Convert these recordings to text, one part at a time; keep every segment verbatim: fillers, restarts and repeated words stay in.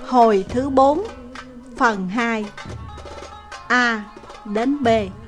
Hồi thứ bốn, phần hai, A đến B.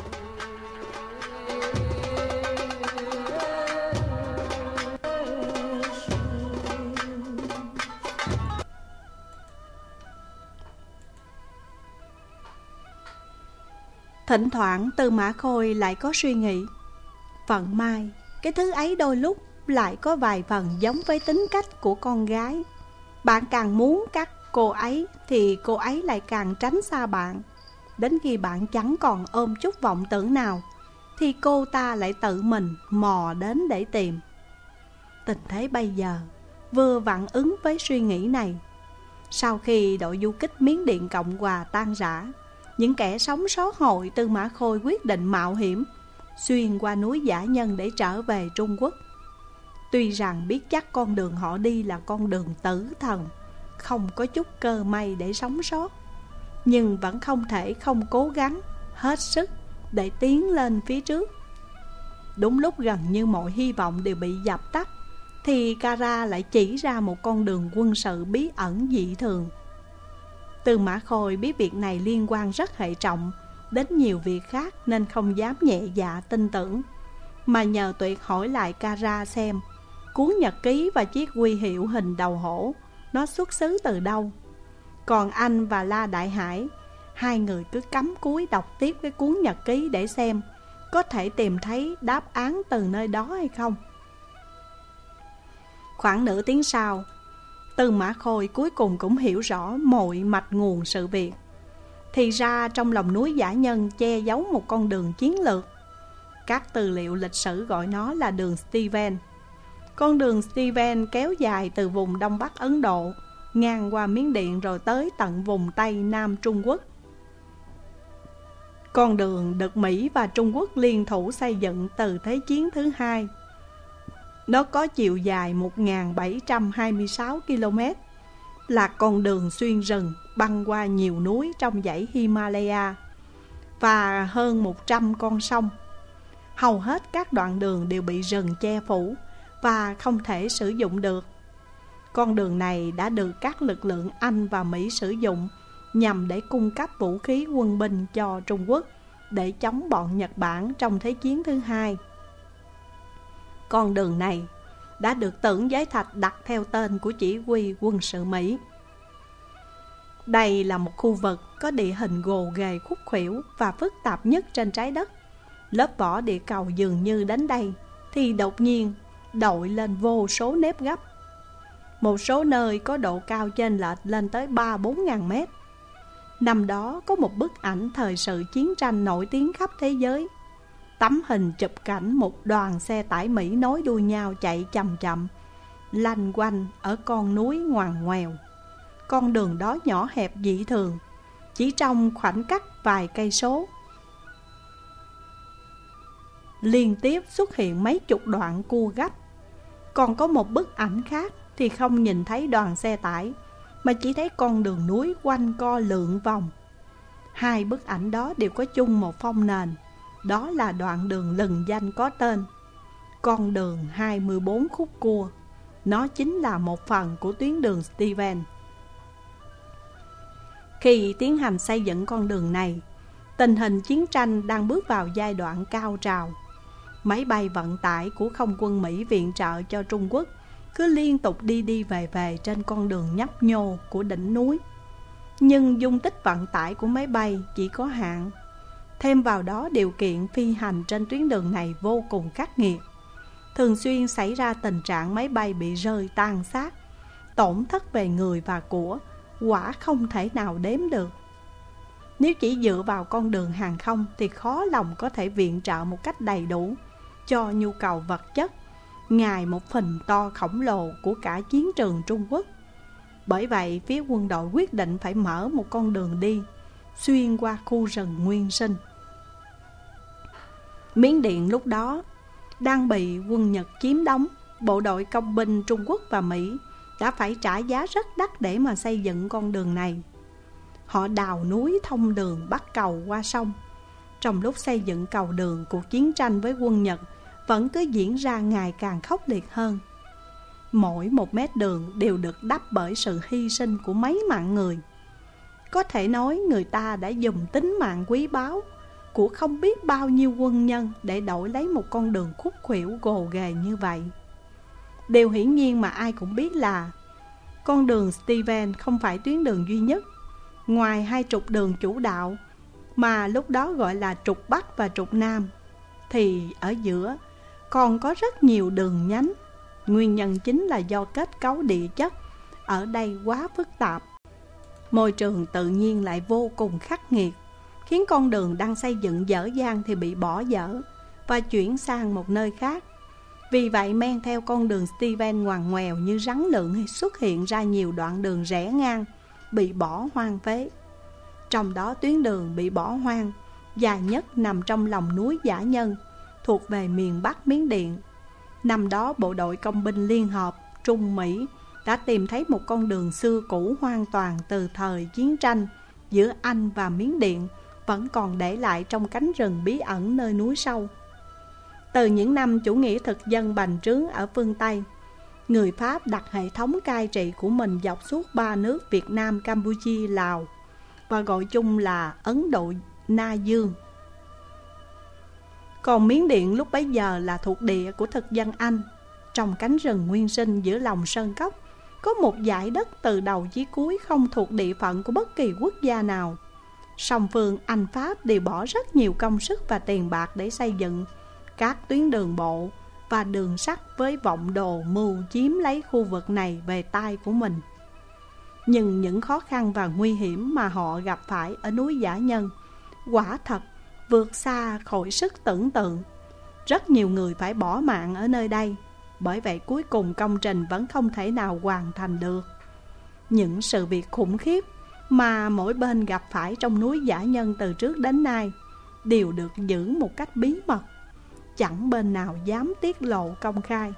Thỉnh thoảng Tư Mã Khôi lại có suy nghĩ, vận may, cái thứ ấy đôi lúc lại có vài phần giống với tính cách của con gái. Bạn càng muốn cắt cô ấy thì cô ấy lại càng tránh xa bạn. Đến khi bạn chẳng còn ôm chút vọng tưởng nào thì cô ta lại tự mình mò đến để tìm. Tình thế bây giờ vừa vặn ứng với suy nghĩ này. Sau khi đội du kích Miến Điện Cộng Hòa tan rã, những kẻ sống sót hội Tư Mã Khôi quyết định mạo hiểm xuyên qua núi Dã Nhân để trở về Trung Quốc. Tuy rằng biết chắc con đường họ đi là con đường tử thần, không có chút cơ may để sống sót, nhưng vẫn không thể không cố gắng hết sức để tiến lên phía trước. Đúng lúc gần như mọi hy vọng đều bị dập tắt thì Kara lại chỉ ra một con đường quân sự bí ẩn dị thường. Tư Mã Khôi biết việc này liên quan rất hệ trọng đến nhiều việc khác nên không dám nhẹ dạ tin tưởng, mà nhờ Tuyệt hỏi lại Kara xem cuốn nhật ký và chiếc huy hiệu hình đầu hổ nó xuất xứ từ đâu. Còn anh và La Đại Hải, hai người cứ cắm cúi đọc tiếp cái cuốn nhật ký để xem có thể tìm thấy đáp án từ nơi đó hay không. Khoảng nửa tiếng sau, Tư Mã Khôi cuối cùng cũng hiểu rõ mọi mạch nguồn sự việc. Thì ra trong lòng núi Dã Nhân che giấu một con đường chiến lược. Các tư liệu lịch sử gọi nó là đường Steven. Con đường Steven kéo dài từ vùng Đông Bắc Ấn Độ, ngang qua Miến Điện rồi tới tận vùng Tây Nam Trung Quốc. Con đường được Mỹ và Trung Quốc liên thủ xây dựng từ Thế chiến thứ hai. Nó có chiều dài một nghìn bảy trăm hai mươi sáu ki lô mét, là con đường xuyên rừng băng qua nhiều núi trong dãy Himalaya và hơn một trăm con sông. Hầu hết các đoạn đường đều bị rừng che phủ và không thể sử dụng được. Con đường này đã được các lực lượng Anh và Mỹ sử dụng nhằm để cung cấp vũ khí quân binh cho Trung Quốc để chống bọn Nhật Bản trong Thế chiến thứ hai. Con đường này đã được Tưởng Giới Thạch đặt theo tên của chỉ huy quân sự Mỹ. Đây là một khu vực có địa hình gồ ghề khúc khuỷu và phức tạp nhất trên trái đất. Lớp vỏ địa cầu dường như đến đây thì đột nhiên đội lên vô số nếp gấp. Một số nơi có độ cao chênh lệch lên tới ba bốn ngàn mét. Năm đó có một bức ảnh thời sự chiến tranh nổi tiếng khắp thế giới. Tấm hình chụp cảnh một đoàn xe tải Mỹ nối đuôi nhau chạy chậm chậm, lanh quanh ở con núi ngoằn ngoèo. Con đường đó nhỏ hẹp dị thường, chỉ trong khoảnh cách vài cây số. Liên tiếp xuất hiện mấy chục đoạn cua gấp. Còn có một bức ảnh khác thì không nhìn thấy đoàn xe tải, mà chỉ thấy con đường núi quanh co lượn vòng. Hai bức ảnh đó đều có chung một phông nền, đó là đoạn đường lừng danh có tên con đường hai mươi bốn khúc cua. Nó chính là một phần của tuyến đường Steven. Khi tiến hành xây dựng con đường này, tình hình chiến tranh đang bước vào giai đoạn cao trào. Máy bay vận tải của không quân Mỹ viện trợ cho Trung Quốc cứ liên tục đi đi về về trên con đường nhấp nhô của đỉnh núi. Nhưng dung tích vận tải của máy bay chỉ có hạn. Thêm vào đó điều kiện phi hành trên tuyến đường này vô cùng khắc nghiệt. Thường xuyên xảy ra tình trạng máy bay bị rơi tan xác, tổn thất về người và của, quả không thể nào đếm được. Nếu chỉ dựa vào con đường hàng không thì khó lòng có thể viện trợ một cách đầy đủ cho nhu cầu vật chất, ngài một phình to khổng lồ của cả chiến trường Trung Quốc. Bởi vậy phía quân đội quyết định phải mở một con đường đi xuyên qua khu rừng nguyên sinh. Miến Điện lúc đó đang bị quân Nhật chiếm đóng. Bộ đội công binh Trung Quốc và Mỹ đã phải trả giá rất đắt để mà xây dựng con đường này. Họ đào núi thông đường bắt cầu qua sông. Trong lúc xây dựng cầu đường, cuộc chiến tranh với quân Nhật vẫn cứ diễn ra ngày càng khốc liệt hơn. Mỗi một mét đường đều được đắp bởi sự hy sinh của mấy mạng người. Có thể nói người ta đã dùng tính mạng quý báu của không biết bao nhiêu quân nhân để đổi lấy một con đường khúc khuỷu gồ ghề như vậy. Điều hiển nhiên mà ai cũng biết là con đường Stevens không phải tuyến đường duy nhất. Ngoài hai trục đường chủ đạo mà lúc đó gọi là trục Bắc và trục Nam, thì ở giữa còn có rất nhiều đường nhánh. Nguyên nhân chính là do kết cấu địa chất ở đây quá phức tạp, môi trường tự nhiên lại vô cùng khắc nghiệt, khiến con đường đang xây dựng dở dang thì bị bỏ dở và chuyển sang một nơi khác. Vì vậy men theo con đường Stevens ngoằn ngoèo như rắn lượn xuất hiện ra nhiều đoạn đường rẽ ngang bị bỏ hoang phế. Trong đó tuyến đường bị bỏ hoang dài nhất nằm trong lòng núi Dã Nhân, thuộc về miền Bắc Miến Điện. Năm đó bộ đội công binh liên hợp Trung Mỹ đã tìm thấy một con đường xưa cũ hoàn toàn từ thời chiến tranh giữa Anh và Miến Điện, vẫn còn để lại trong cánh rừng bí ẩn nơi núi sâu. Từ những năm chủ nghĩa thực dân bành trướng ở phương Tây, người Pháp đặt hệ thống cai trị của mình dọc suốt ba nước Việt Nam, Campuchia, Lào và gọi chung là Ấn Độ Na Dương. Còn Miến Điện lúc bấy giờ là thuộc địa của thực dân Anh. Trong cánh rừng nguyên sinh giữa lòng sơn cốc có một dải đất từ đầu chí cuối không thuộc địa phận của bất kỳ quốc gia nào. Song phương Anh Pháp đều bỏ rất nhiều công sức và tiền bạc để xây dựng các tuyến đường bộ và đường sắt với vọng đồ mưu chiếm lấy khu vực này về tay của mình. Nhưng những khó khăn và nguy hiểm mà họ gặp phải ở núi Dã Nhân quả thật vượt xa khỏi sức tưởng tượng. Rất nhiều người phải bỏ mạng ở nơi đây, bởi vậy cuối cùng công trình vẫn không thể nào hoàn thành được. Những sự việc khủng khiếp mà mỗi bên gặp phải trong núi Dã Nhân từ trước đến nay đều được giữ một cách bí mật, chẳng bên nào dám tiết lộ công khai.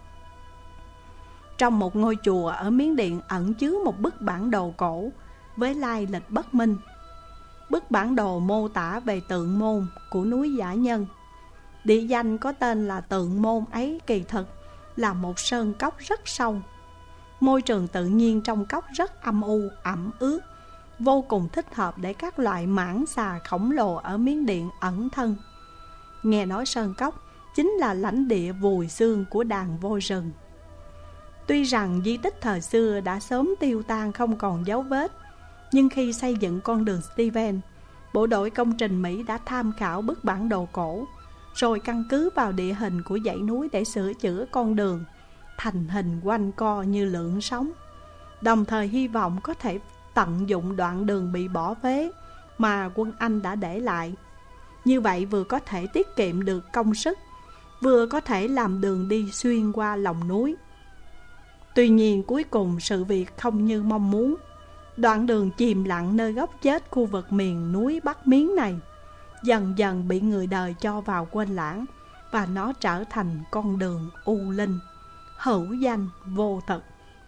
Trong một ngôi chùa ở Miến Điện ẩn chứa một bức bản đồ cổ với lai lịch bất minh. Bức bản đồ mô tả về tượng môn của núi Dã Nhân. Địa danh có tên là tượng môn ấy kỳ thực là một sơn cốc rất sâu. Môi trường tự nhiên trong cốc rất âm u, ẩm ướt, vô cùng thích hợp để các loại mãng xà khổng lồ ở Miến Điện ẩn thân. Nghe nói sơn cốc chính là lãnh địa vùi xương của đàn voi rừng. Tuy rằng di tích thời xưa đã sớm tiêu tan không còn dấu vết, nhưng khi xây dựng con đường Stevens, bộ đội công trình Mỹ đã tham khảo bức bản đồ cổ, rồi căn cứ vào địa hình của dãy núi để sửa chữa con đường thành hình quanh co như lượn sóng, đồng thời hy vọng có thể tận dụng đoạn đường bị bỏ phế mà quân Anh đã để lại. Như vậy vừa có thể tiết kiệm được công sức, vừa có thể làm đường đi xuyên qua lòng núi. Tuy nhiên cuối cùng sự việc không như mong muốn. Đoạn đường chìm lặng nơi góc chết khu vực miền núi Bắc Miến này dần dần bị người đời cho vào quên lãng, và nó trở thành con đường u linh, hữu danh vô thực.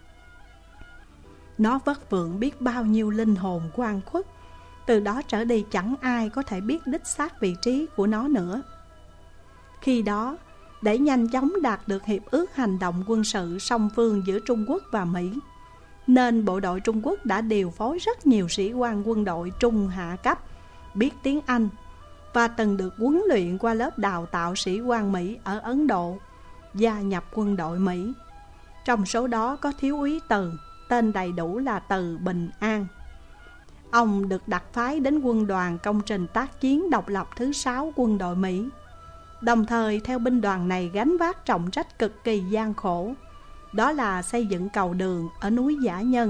Nó vất vưởng biết bao nhiêu linh hồn oan khuất. Từ đó trở đi chẳng ai có thể biết đích xác vị trí của nó nữa. Khi đó, để nhanh chóng đạt được hiệp ước hành động quân sự song phương giữa Trung Quốc và Mỹ, nên bộ đội Trung Quốc đã điều phối rất nhiều sĩ quan quân đội trung hạ cấp biết tiếng Anh và từng được huấn luyện qua lớp đào tạo sĩ quan Mỹ ở Ấn Độ, gia nhập quân đội Mỹ. Trong số đó có thiếu úy Từ, tên đầy đủ là Từ Bình An. Ông được đặc phái đến quân đoàn công trình tác chiến độc lập thứ sáu quân đội Mỹ, đồng thời theo binh đoàn này gánh vác trọng trách cực kỳ gian khổ, đó là xây dựng cầu đường ở núi Dã Nhân.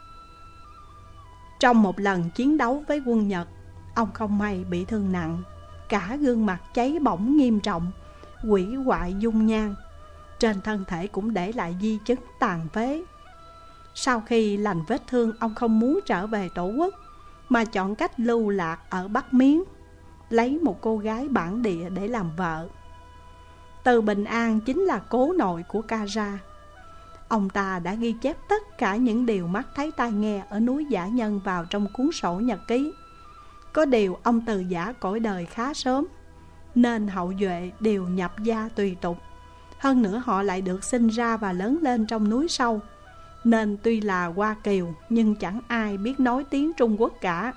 Trong một lần chiến đấu với quân Nhật, ông không may bị thương nặng, cả gương mặt cháy bỏng nghiêm trọng, hủy hoại dung nhan, trên thân thể cũng để lại di chứng tàn phế. Sau khi lành vết thương, ông không muốn trở về tổ quốc, mà chọn cách lưu lạc ở Bắc Miến, lấy một cô gái bản địa để làm vợ. Từ Bình An chính là cố nội của Cara. Ông ta đã ghi chép tất cả những điều mắt thấy tai nghe ở núi Dã Nhân vào trong cuốn sổ nhật ký. Có điều ông từ giã cõi đời khá sớm, nên hậu duệ đều nhập gia tùy tục, Hơn nữa họ lại được sinh ra và lớn lên trong núi sâu, nên tuy là Hoa Kiều nhưng chẳng ai biết nói tiếng Trung Quốc cả.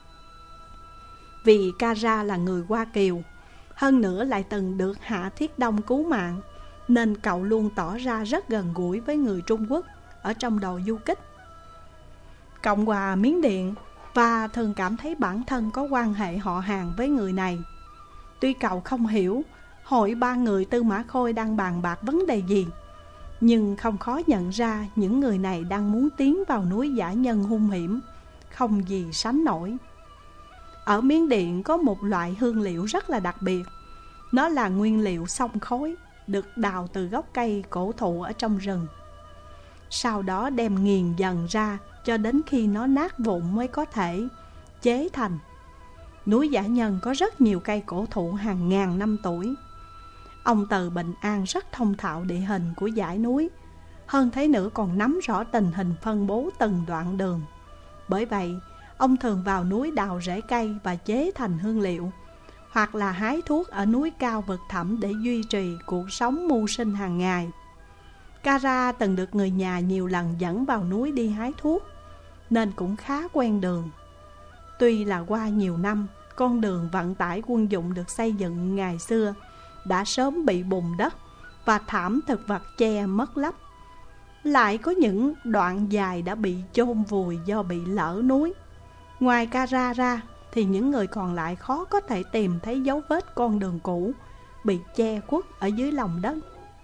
Vì Kara là người Hoa Kiều, hơn nữa lại từng được Hạ Thiết Đông cứu mạng, nên cậu luôn tỏ ra rất gần gũi với người Trung Quốc ở trong đội du kích Cộng hòa Miến Điện, và thường cảm thấy bản thân có quan hệ họ hàng với người này. Tuy cậu không hiểu hội ba người Tư Mã Khôi đang bàn bạc vấn đề gì, nhưng không khó nhận ra những người này đang muốn tiến vào núi Dã Nhân hung hiểm, không gì sánh nổi. Ở Miến Điện có một loại hương liệu rất là đặc biệt. Nó là nguyên liệu xông khối, được đào từ gốc cây cổ thụ ở trong rừng. Sau đó đem nghiền dần ra cho đến khi nó nát vụn mới có thể chế thành. Núi Dã Nhân có rất nhiều cây cổ thụ hàng ngàn năm tuổi. Ông Từ Bình An rất thông thạo địa hình của dãy núi, hơn thế nữa còn nắm rõ tình hình phân bố từng đoạn đường. Bởi vậy, ông thường vào núi đào rễ cây và chế thành hương liệu, hoặc là hái thuốc ở núi cao vực thẳm để duy trì cuộc sống mưu sinh hàng ngày. Kara từng được người nhà nhiều lần dẫn vào núi đi hái thuốc, nên cũng khá quen đường. Tuy là qua nhiều năm, con đường vận tải quân dụng được xây dựng ngày xưa đã sớm bị bùn đất và thảm thực vật che mất lấp. Lại có những đoạn dài đã bị chôn vùi do bị lở núi. Ngoài Kara ra thì những người còn lại khó có thể tìm thấy dấu vết con đường cũ bị che khuất ở dưới lòng đất.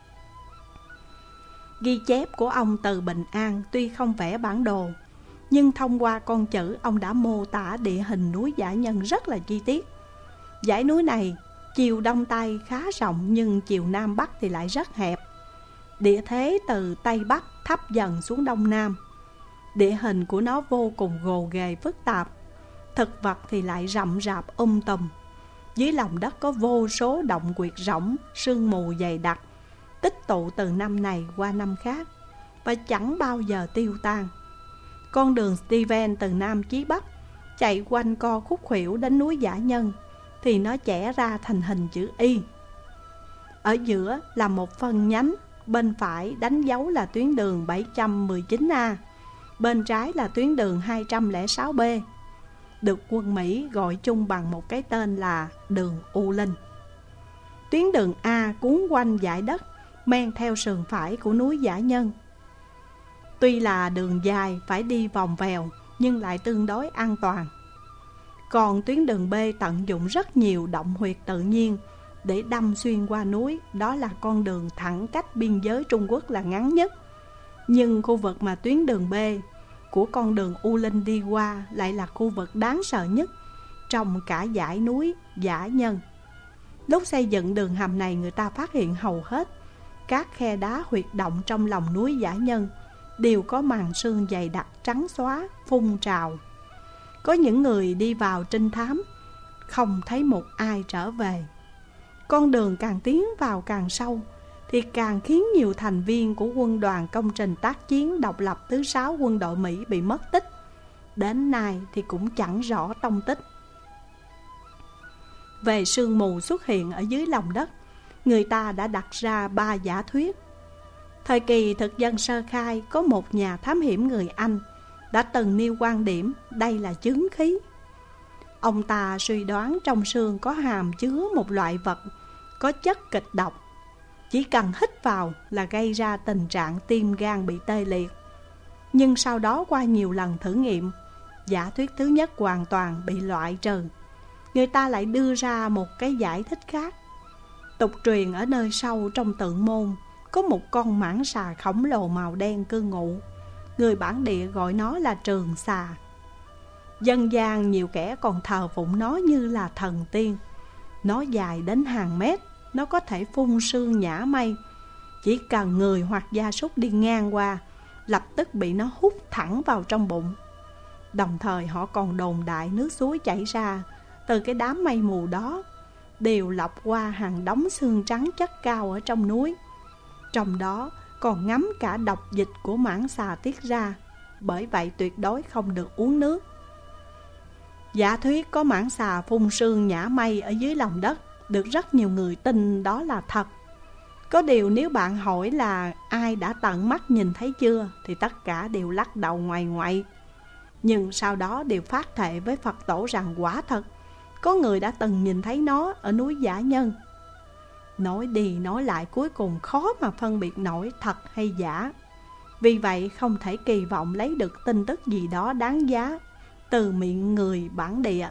Ghi chép của ông Từ Bình An tuy không vẽ bản đồ, nhưng thông qua con chữ ông đã mô tả địa hình núi Dã Nhân rất là chi tiết. Dãy núi này chiều đông tây khá rộng, nhưng chiều nam bắc thì lại rất hẹp. Địa thế từ tây bắc thấp dần xuống đông nam. Địa hình của nó vô cùng gồ ghề phức tạp. Thực vật thì lại rậm rạp um tùm. Dưới lòng đất có vô số động quyệt rỗng, sương mù dày đặc, tích tụ từ năm này qua năm khác và chẳng bao giờ tiêu tan. Con đường Steven từ nam chí bắc chạy quanh co khúc khuỷu đến núi Dã Nhân thì nó chẻ ra thành hình chữ Y. Ở giữa là một phân nhánh, bên phải đánh dấu là tuyến đường bảy trăm mười chín A, bên trái là tuyến đường hai trăm lẻ sáu B, được quân Mỹ gọi chung bằng một cái tên là đường U Linh. Tuyến đường A cuốn quanh dải đất men theo sườn phải của núi Dã Nhân. Tuy là đường dài phải đi vòng vèo nhưng lại tương đối an toàn. Còn tuyến đường B tận dụng rất nhiều động huyệt tự nhiên để đâm xuyên qua núi. Đó là con đường thẳng cách biên giới Trung Quốc là ngắn nhất. Nhưng khu vực mà tuyến đường B của con đường U Linh đi qua lại là khu vực đáng sợ nhất trong cả dãy núi Dã Nhân. Lúc xây dựng đường hầm này, người ta phát hiện hầu hết các khe đá huyệt động trong lòng núi Dã Nhân đều có màn sương dày đặc trắng xóa phun trào. Có những người đi vào trinh thám, không thấy một ai trở về. Con đường càng tiến vào càng sâu thì càng khiến nhiều thành viên của quân đoàn công trình tác chiến độc lập thứ sáu quân đội Mỹ bị mất tích. Đến nay thì cũng chẳng rõ tông tích. Về sương mù xuất hiện ở dưới lòng đất, người ta đã đặt ra ba giả thuyết. Thời kỳ thực dân sơ khai, có một nhà thám hiểm người Anh đã từng nêu quan điểm đây là chứng khí. Ông ta suy đoán trong sương có hàm chứa một loại vật có chất kịch độc, chỉ cần hít vào là gây ra tình trạng tim gan bị tê liệt. Nhưng sau đó qua nhiều lần thử nghiệm, giả thuyết thứ nhất hoàn toàn bị loại trừ. Người ta lại đưa ra một cái giải thích khác. Tục truyền ở nơi sâu trong tượng môn có một con mãng xà khổng lồ màu đen cư ngụ. Người bản địa gọi nó là trường xà. Dân gian nhiều kẻ còn thờ phụng nó như là thần tiên. Nó dài đến hàng mét, nó có thể phun sương nhả mây. Chỉ cần người hoặc gia súc đi ngang qua, lập tức bị nó hút thẳng vào trong bụng. Đồng thời họ còn đồn đại nước suối chảy ra từ cái đám mây mù đó đều lọc qua hàng đống xương trắng chất cao ở trong núi. Trong đó còn ngấm cả độc dịch của mãng xà tiết ra. Bởi vậy tuyệt đối không được uống nước. Giả thuyết có mãng xà phun sương nhả mây ở dưới lòng đất được rất nhiều người tin đó là thật. Có điều nếu bạn hỏi là ai đã tận mắt nhìn thấy chưa, thì tất cả đều lắc đầu ngoại ngoại. Nhưng sau đó đều phát thệ với Phật tổ rằng quả thật có người đã từng nhìn thấy nó ở núi Dã Nhân. Nói đi nói lại cuối cùng khó mà phân biệt nổi thật hay giả. Vì vậy không thể kỳ vọng lấy được tin tức gì đó đáng giá từ miệng người bản địa.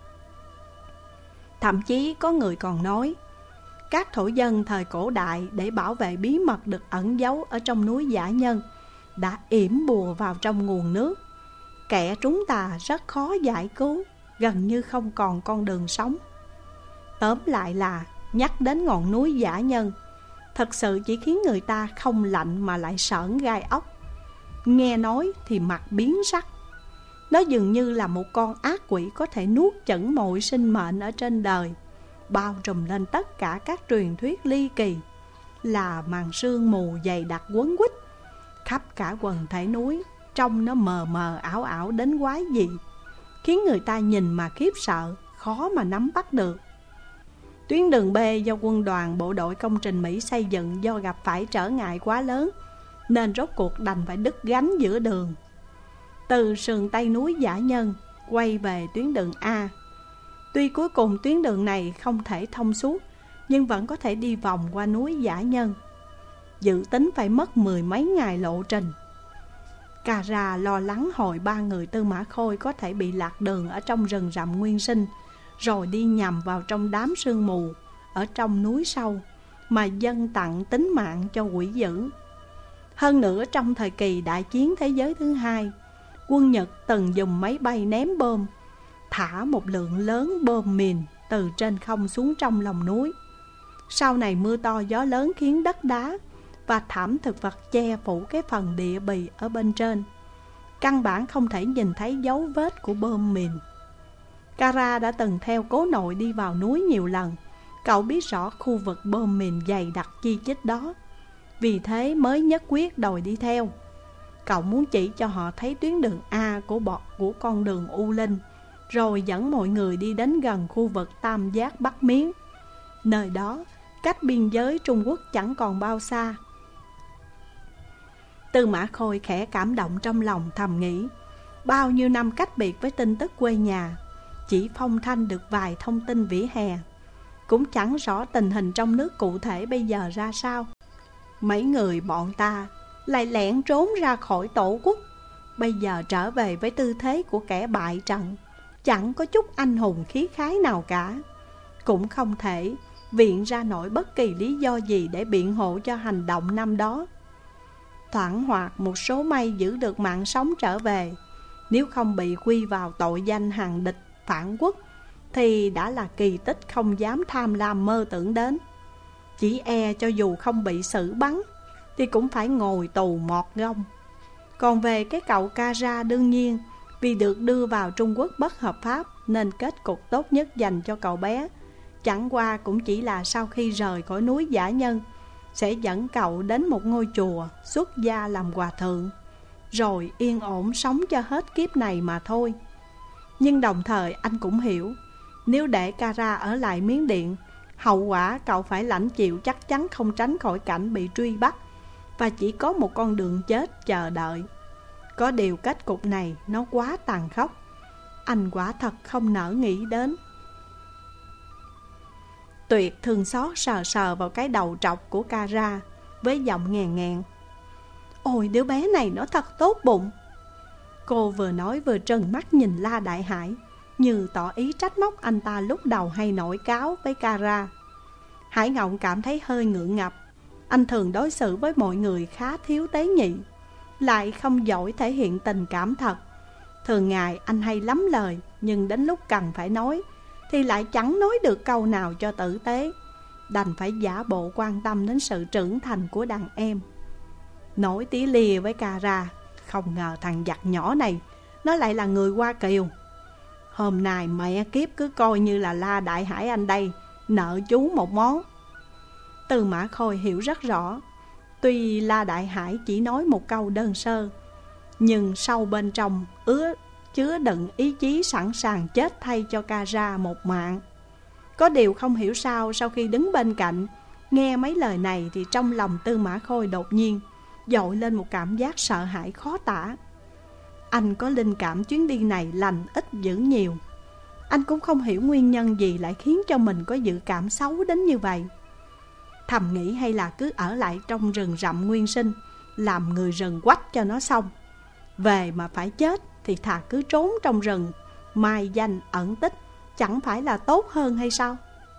Thậm chí có người còn nói, các thổ dân thời cổ đại để bảo vệ bí mật được ẩn giấu ở trong núi Dã Nhân đã yểm bùa vào trong nguồn nước. Kẻ trúng tà rất khó giải cứu, gần như không còn con đường sống. Tóm lại là nhắc đến ngọn núi Dã Nhân thật sự chỉ khiến người ta không lạnh mà lại sởn gai ốc. Nghe nói thì mặt biến sắc. Nó dường như là một con ác quỷ có thể nuốt chửng mọi sinh mệnh ở trên đời, bao trùm lên tất cả các truyền thuyết ly kỳ, là màn sương mù dày đặc quấn quýt khắp cả quần thể núi. Trông nó mờ mờ ảo ảo đến quái dị, khiến người ta nhìn mà khiếp sợ, khó mà nắm bắt được. Tuyến đường B do quân đoàn bộ đội công trình Mỹ xây dựng do gặp phải trở ngại quá lớn, nên rốt cuộc đành phải đứt gánh giữa đường. Từ sườn tây núi Dã Nhân quay về tuyến đường A. Tuy cuối cùng tuyến đường này không thể thông suốt, nhưng vẫn có thể đi vòng qua núi Dã Nhân. Dự tính phải mất mười mấy ngày lộ trình. Cà Ra lo lắng hồi ba người Tư Mã Khôi có thể bị lạc đường ở trong rừng rậm nguyên sinh, rồi đi nhầm vào trong đám sương mù ở trong núi sâu mà dâng tặng tính mạng cho quỷ dữ. Hơn nữa trong thời kỳ đại chiến thế giới thứ hai, quân Nhật từng dùng máy bay ném bom, thả một lượng lớn bom mìn từ trên không xuống trong lòng núi. Sau này mưa to gió lớn khiến đất đá và thảm thực vật che phủ cái phần địa bì ở bên trên, căn bản không thể nhìn thấy dấu vết của bom mìn. Kara đã từng theo cố nội đi vào núi nhiều lần. Cậu biết rõ khu vực bom mìn dày đặc chi chít đó, vì thế mới nhất quyết đòi đi theo. Cậu muốn chỉ cho họ thấy tuyến đường A của bọt của con đường U Linh, rồi dẫn mọi người đi đến gần khu vực Tam Giác Bắc Miến. Nơi đó cách biên giới Trung Quốc chẳng còn bao xa. Tư Mã Khôi khẽ cảm động trong lòng, thầm nghĩ, bao nhiêu năm cách biệt với tin tức quê nhà, chỉ phong thanh được vài thông tin vỉa hè, cũng chẳng rõ tình hình trong nước cụ thể bây giờ ra sao. Mấy người bọn ta lại lẻn trốn ra khỏi tổ quốc, bây giờ trở về với tư thế của kẻ bại trận, chẳng có chút anh hùng khí khái nào cả, cũng không thể viện ra nổi bất kỳ lý do gì để biện hộ cho hành động năm đó. Thoảng hoặc một số may giữ được mạng sống trở về, nếu không bị quy vào tội danh hàng địch phản quốc, thì đã là kỳ tích không dám tham lam mơ tưởng đến. Chỉ e cho dù không bị xử bắn thì cũng phải ngồi tù mọt gông. Còn về cái cậu Kara, đương nhiên vì được đưa vào Trung Quốc bất hợp pháp, nên kết cục tốt nhất dành cho cậu bé chẳng qua cũng chỉ là sau khi rời khỏi núi Dã Nhân sẽ dẫn cậu đến một ngôi chùa xuất gia làm hòa thượng, rồi yên ổn sống cho hết kiếp này mà thôi. Nhưng đồng thời anh cũng hiểu, nếu để Kara ở lại Miến Điện, hậu quả cậu phải lãnh chịu chắc chắn không tránh khỏi cảnh bị truy bắt, và chỉ có một con đường chết chờ đợi. Có điều kết cục này nó quá tàn khốc, anh quả thật không nỡ nghĩ đến. Tuyệt thương xót sờ sờ vào cái đầu trọc của Kara với giọng nghèn nghẹn. Ôi, đứa bé này nó thật tốt bụng. Cô vừa nói vừa trừng mắt nhìn La Đại Hải, như tỏ ý trách móc anh ta lúc đầu hay nổi cáo với Kara. Hải Ngộng cảm thấy hơi ngượng ngập. Anh thường đối xử với mọi người khá thiếu tế nhị, lại không giỏi thể hiện tình cảm thật. Thường ngày anh hay lắm lời, nhưng đến lúc cần phải nói thì lại chẳng nói được câu nào cho tử tế, đành phải giả bộ quan tâm đến sự trưởng thành của đàn em. Nói tí lìa với Kara, không ngờ thằng giặc nhỏ này nó lại là người Hoa Kiều. Hôm nay mẹ kiếp cứ coi như là La Đại Hải anh đây nợ chú một món. Tư Mã Khôi hiểu rất rõ, tuy La Đại Hải chỉ nói một câu đơn sơ, nhưng sâu bên trong ứa chứa đựng ý chí sẵn sàng chết thay cho Kara một mạng. Có điều không hiểu sao sau khi đứng bên cạnh, Nghe mấy lời này thì trong lòng Tư Mã Khôi đột nhiên dội lên một cảm giác sợ hãi khó tả. Anh có linh cảm chuyến đi này lành ít dữ nhiều. Anh cũng không hiểu nguyên nhân gì lại khiến cho mình có dự cảm xấu đến như vậy. Thầm nghĩ hay là cứ ở lại trong rừng rậm nguyên sinh, làm người rừng quách cho nó xong. Về mà phải chết thì thà cứ trốn trong rừng, mai danh ẩn tích, chẳng phải là tốt hơn hay sao?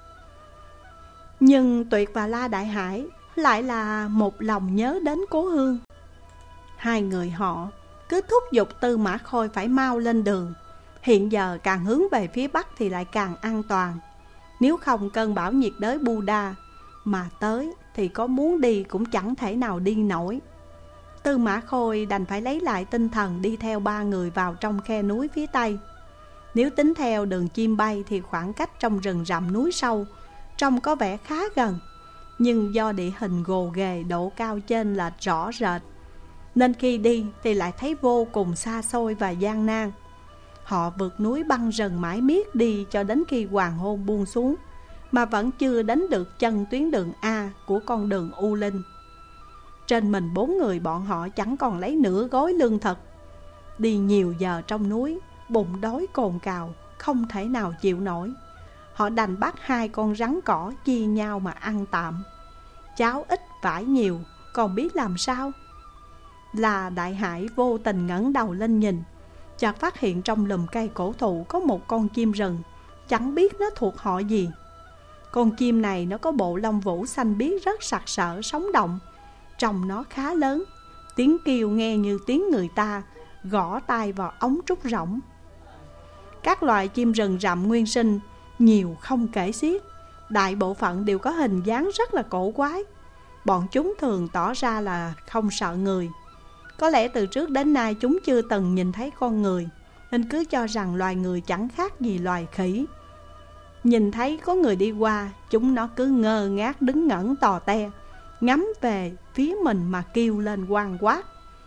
Nhưng Tuyệt và La Đại Hải lại là một lòng nhớ đến cố hương. Hai người họ cứ thúc giục Tư Mã Khôi phải mau lên đường. Hiện giờ càng hướng về phía bắc thì lại càng an toàn. Nếu không cơn bão nhiệt đới Buddha mà tới thì có muốn đi cũng chẳng thể nào đi nổi. Tư Mã Khôi đành phải lấy lại tinh thần đi theo ba người vào trong khe núi phía tây. Nếu tính theo đường chim bay thì khoảng cách trong rừng rậm núi sâu trông có vẻ khá gần, nhưng do địa hình gồ ghề, độ cao chênh lệch rõ rệt, nên khi đi thì lại thấy vô cùng xa xôi và gian nan. Họ vượt núi băng rừng mãi miết đi cho đến khi hoàng hôn buông xuống, mà vẫn chưa đến được chân tuyến đường A của con đường U Linh. Trên mình bốn người bọn họ chẳng còn lấy nửa gói lương thực. Đi nhiều giờ trong núi, bụng đói cồn cào, không thể nào chịu nổi. Họ đành bắt hai con rắn cỏ chia nhau mà ăn tạm. Cháo ít vải nhiều, còn biết làm sao? Là Đại Hải vô tình ngẩng đầu lên nhìn, chợt phát hiện trong lùm cây cổ thụ có một con chim rừng, chẳng biết nó thuộc họ gì. Con chim này nó có bộ lông vũ xanh biếc rất sặc sỡ, sống động. Trông nó khá lớn, tiếng kêu nghe như tiếng người ta gõ tai vào ống trúc rỗng. Các loài chim rừng rậm nguyên sinh nhiều không kể xiết, đại bộ phận đều có hình dáng rất là cổ quái. Bọn chúng thường tỏ ra là không sợ người. Có lẽ từ trước đến nay chúng chưa từng nhìn thấy con người, nên cứ cho rằng loài người chẳng khác gì loài khỉ. Nhìn thấy có người đi qua, chúng nó cứ ngơ ngác đứng ngẩn tò te, ngắm về phía mình mà kêu lên oang quát.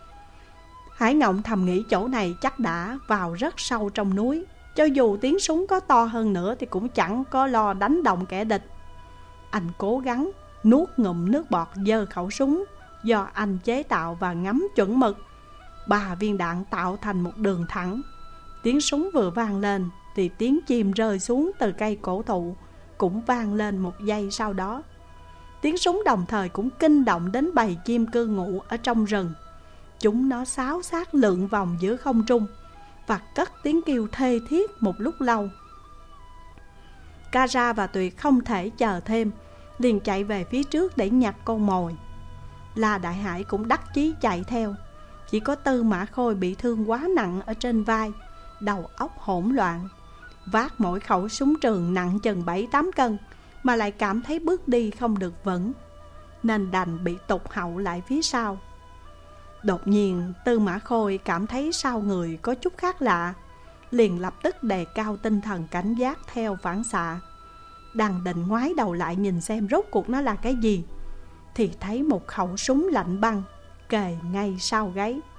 Hải Ngộng thầm nghĩ chỗ này chắc đã vào rất sâu trong núi, cho dù tiếng súng có to hơn nữa thì cũng chẳng có lo đánh động kẻ địch. Anh cố gắng nuốt ngụm nước bọt, giơ khẩu súng do anh chế tạo và ngắm chuẩn mực. Ba viên đạn tạo thành một đường thẳng. Tiếng súng vừa vang lên thì tiếng chim rơi xuống từ cây cổ thụ cũng vang lên một giây sau đó. Tiếng súng đồng thời cũng kinh động đến bầy chim cư ngụ ở trong rừng. Chúng nó xáo xát lượn vòng giữa không trung và cất tiếng kêu thê thiết một lúc lâu. Kara và Tuyệt không thể chờ thêm, liền chạy về phía trước để nhặt con mồi. La Đại Hải cũng đắc chí chạy theo. Chỉ có Tư Mã Khôi bị thương quá nặng ở trên vai, đầu óc hỗn loạn, vác mỗi khẩu súng trường nặng chừng bảy tám cân mà lại cảm thấy bước đi không được vững, nên đành bị tụt hậu lại phía sau. Đột nhiên Tư Mã Khôi cảm thấy sau người có chút khác lạ, liền lập tức đề cao tinh thần cảnh giác theo phản xạ. Đang định ngoái đầu lại nhìn xem rốt cuộc nó là cái gì, thì thấy một khẩu súng lạnh băng kề ngay sau gáy.